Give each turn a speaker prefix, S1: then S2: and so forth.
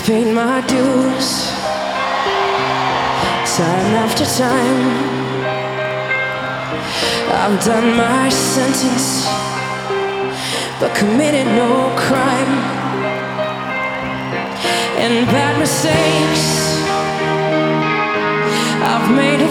S1: paid my dues time after time. I've done my sentence but committed no crime. And bad mistakes I've made